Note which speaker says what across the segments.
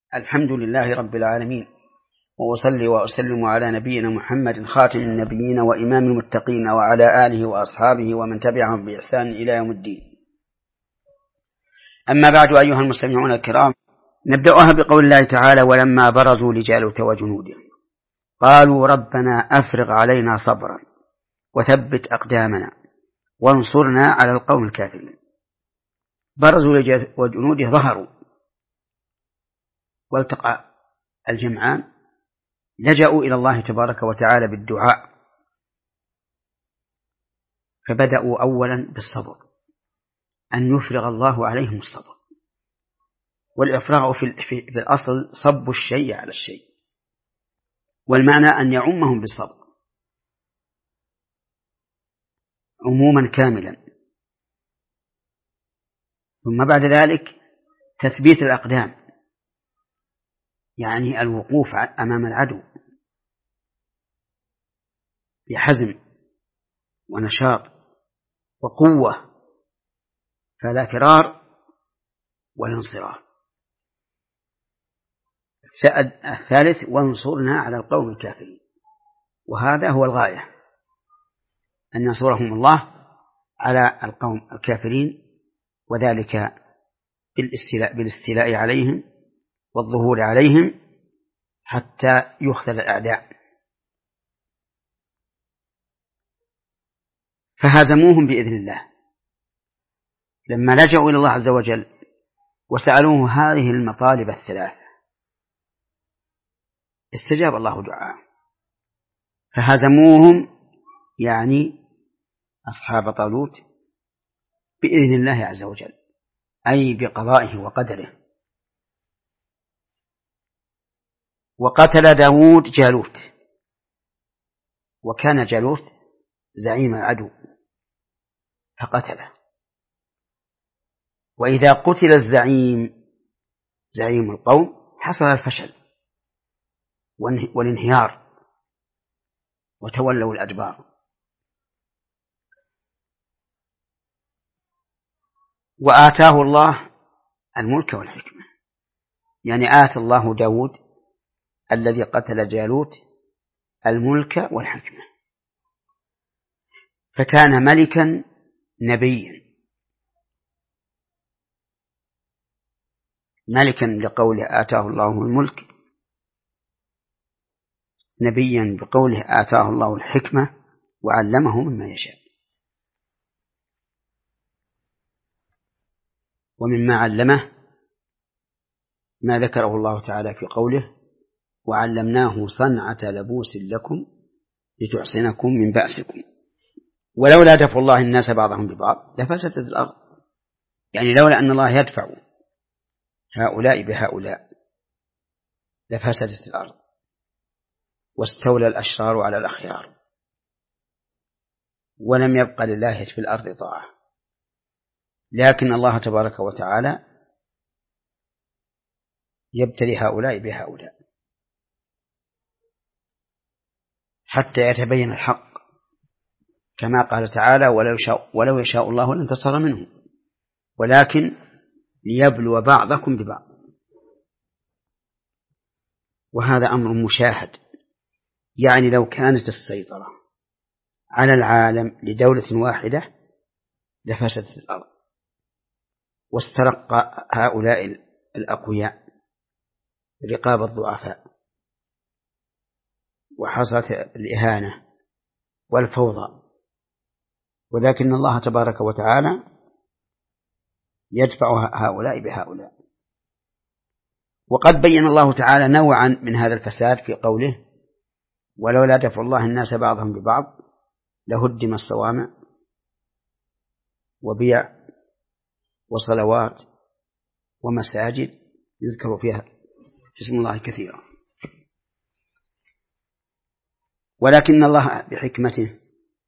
Speaker 1: الحمد لله رب العالمين، وأصلي وأسلم على نبينا محمد خاتم النبيين وإمام المتقين وعلى آله وأصحابه ومن تبعهم بإحسان إلى يوم الدين. أما بعد، أيها المستمعون الكرام، نبدأها بقول الله تعالى: ولما برزوا لجالوت وجنوده قالوا ربنا أفرغ علينا صبرا وثبت أقدامنا وانصرنا على القوم الكافرين. برزوا لجالوت وجنوده، ظهروا والتقى الجمعان، لجأوا إلى الله تبارك وتعالى بالدعاء، فبدأوا أولا بالصبر، أن يفرغ الله عليهم الصبر. والإفراغ في الأصل صب الشيء على الشيء، والمعنى أن يعمهم بالصبر عموما كاملا. ثم بعد ذلك تثبيت الأقدام، يعني الوقوف أمام العدو بحزم ونشاط وقوة، فلا فرار ولا انصراف. الثالث: وانصرنا على القوم الكافرين، وهذا هو الغاية، أن ينصرهم الله على القوم الكافرين، وذلك بالاستيلاء عليهم والظهور عليهم حتى يخذل الأعداء. فهزموهم بإذن الله لما لجأوا إلى الله عز وجل وسألوه هذه المطالب الثلاث، استجاب الله دعاء، فهزموهم يعني أصحاب طالوت بإذن الله عز وجل، أي بقضائه وقدره. وقتل داود جالوت، وكان جالوت زعيم العدو فقتله. وإذا قتل الزعيم، زعيم القوم، حصل الفشل والانهيار وتولوا الأدبار. وآتاه الله الملك والحكمة، يعني آتى الله داود الذي قتل جالوت الملك والحكمة، فكان ملكا نبيا، ملكا لقوله آتاه الله الملك، نبيا بقوله آتاه الله الحكمة وعلمه مما يشاء. ومما علمه ما ذكره الله تعالى في قوله: وعلمناه صنعة لبوس لكم لتحصنكم من بأسكم ولولا دفع الله الناس بعضهم ببعض لفسدت الأرض، يعني لولا أن الله يدفع هؤلاء بهؤلاء لفسدت الأرض واستولى الأشرار على الأخيار ولم يبق لله في الأرض طاعة. لكن الله تبارك وتعالى يبتلي هؤلاء بهؤلاء حتى يتبين الحق، كما قال تعالى: ولو يشاء الله لانتصر منهم ولكن ليبلو بعضكم ببعض. وهذا أمر مشاهد، يعني لو كانت السيطرة على العالم لدولة واحدة لفسدت الأرض واسترق هؤلاء الأقوياء رقاب الضعفاء، وحصلت الإهانة والفوضى. ولكن الله تبارك وتعالى يدفع هؤلاء بهؤلاء. وقد بين الله تعالى نوعا من هذا الفساد في قوله: ولولا دفع الله الناس بعضهم ببعض لهدم الصوامع وبيع وصلوات ومساجد يذكر فيها اسم الله كثيرا. ولكن الله بحكمته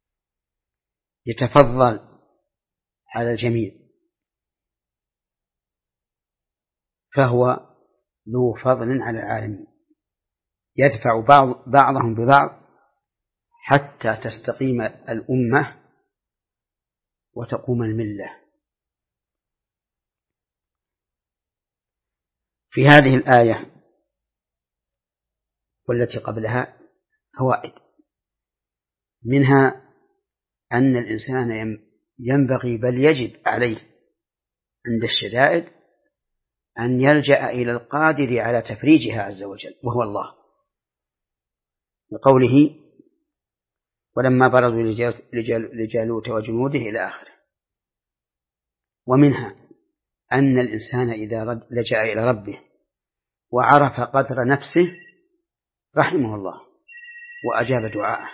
Speaker 1: يتفضل على الجميع، فهو ذو فضل على العالمين، يدفع بعضهم ببعض حتى تستقيم الأمة وتقوم الملة. في هذه الآية والتي قبلها فوائد، منها أن الإنسان ينبغي بل يجب عليه عند الشدائد أن يلجأ إلى القادر على تفريجها عز وجل وهو الله، لقوله ولما برزوا لجالوت وجنوده إلى آخره. ومنها أن الإنسان إذا لجأ إلى ربه وعرف قدر نفسه رحمه الله وأجاب دعاءه،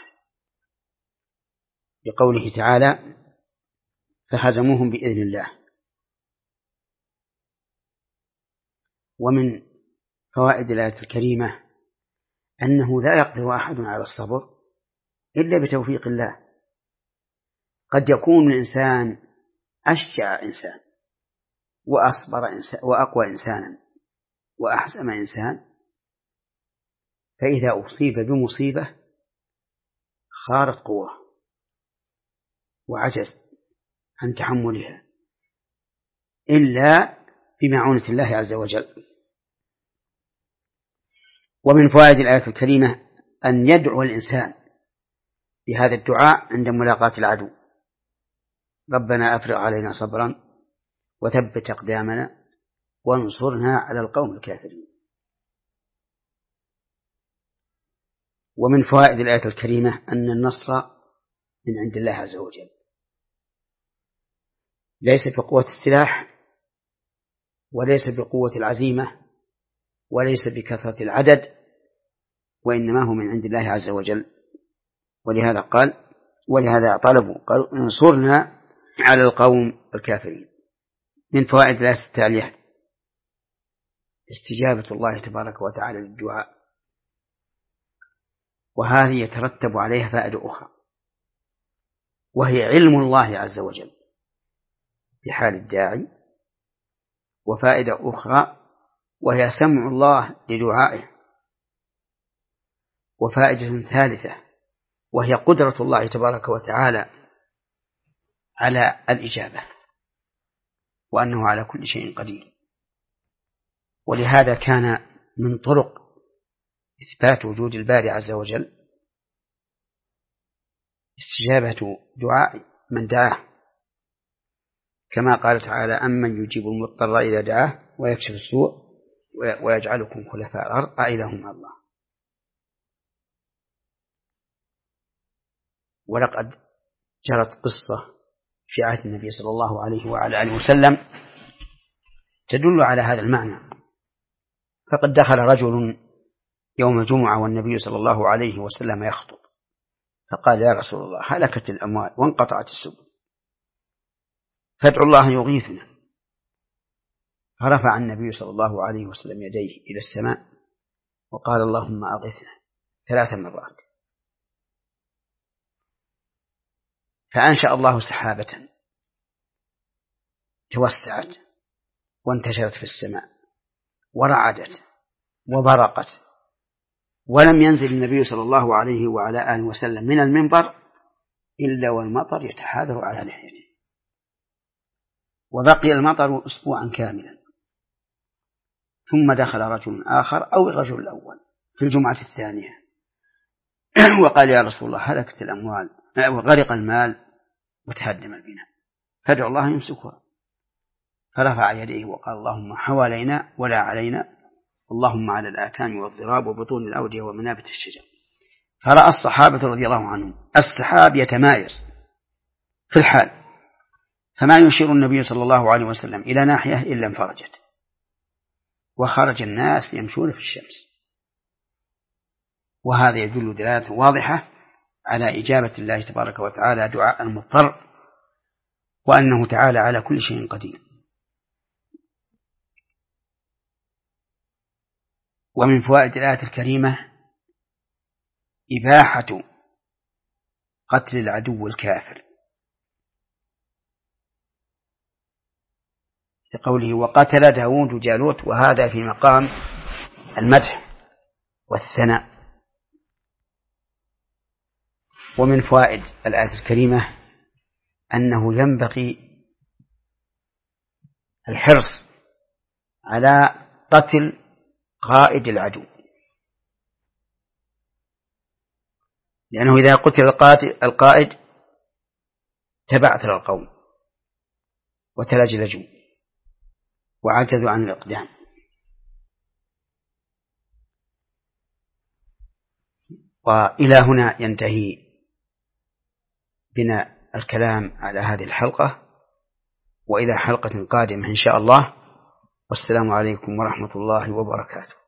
Speaker 1: لقوله تعالى فهزموهم بإذن الله. ومن فوائد الآية الكريمة أنه لا يقدر أحد على الصبر إلا بتوفيق الله. قد يكون الإنسان أشجع إنسان وأصبر إنسان وأقوى إنسانا وأحسن إنسان، فإذا أصيب بمصيبة خارت قوة وعجز عن تحملها إلا بمعونة الله عز وجل. ومن فوائد الآية الكريمة أن يدعو الإنسان بهذا الدعاء عند ملاقاة العدو: ربنا أفرغ علينا صبرا وثبت أقدامنا وانصرنا على القوم الكافرين. ومن فوائد الآية الكريمة أن النصر من عند الله عز وجل، ليس بقوة السلاح وليس بقوة العزيمة وليس بكثرة العدد، وإنما هو من عند الله عز وجل. ولهذا قال ولهذا طلبوا قالوا انصرنا على القوم الكافرين. من فوائد الآية التالية استجابة الله تبارك وتعالى للدعاء، وهذه يترتب عليها فائدة أخرى، وهي علم الله عز وجل بحال الداعي، وفائدة أخرى وهي سمع الله لدعائه، وفائدة ثالثة وهي قدرة الله تبارك وتعالى على الإجابة، وأنه على كل شيء قدير. ولهذا كان من طرق إثبات وجود الباري عز وجل استجابة دعاء من دعاه، كما قال تعالى أمن يجيب المضطر إذا دعاه ويكشف السوء ويجعلكم خلفاء الأرض أإله مع الله. ولقد جرت قصة في عهد النبي صلى الله عليه وعلى آله وسلم تدل على هذا المعنى. فقد دخل رجل يوم الجمعة والنبي صلى الله عليه وسلم يخطب، فقال يا رسول الله هلكت الأموال وانقطعت السبل، فادعو الله يغيثنا. فرفع النبي صلى الله عليه وسلم يديه إلى السماء وقال اللهم أغثنا 3 مرات. فأنشأ الله سحابة توسعت وانتشرت في السماء ورعدت وبرقت، ولم ينزل النبي صلى الله عليه وعلى آله وسلم من المنبر إلا والمطر يتحاذر على لحيته، وبقي المطر أسبوعا كاملا. ثم دخل رجل آخر أو الرجل الأول في الجمعة الثانية وقال يا رسول الله هلكت الأموال وغرق المال وتهدم البناء، فادعو الله يمسكها. فرفع يديه وقال اللهم حوالينا ولا علينا، اللهم على الآكام والضراب وبطون الأودية ومنابت الشجر. فرأى الصحابة رضي الله عنهم السحاب يتمايز في الحال، فما يشير النبي صلى الله عليه وسلم إلى ناحية إلا انفرجت، وخرج الناس يمشون في الشمس. وهذا يدل دلالة واضحة على إجابة الله تبارك وتعالى دعاء المضطر، وأنه تعالى على كل شيء قدير. ومن فوائد الآية الكريمة إباحة قتل العدو الكافر، لقوله وقتل داود جالوت، وهذا في مقام المدح والثناء. ومن فوائد الآية الكريمة أنه ينبغي الحرص على قتل قائد العدو، لأنه إذا قتل القائد تبعثر القوم وتلجلجوا وعجزوا عن الإقدام. وإلى هنا ينتهي بنا الكلام على هذه الحلقة، وإلى حلقة قادمة إن شاء الله، والسلام عليكم ورحمة الله وبركاته.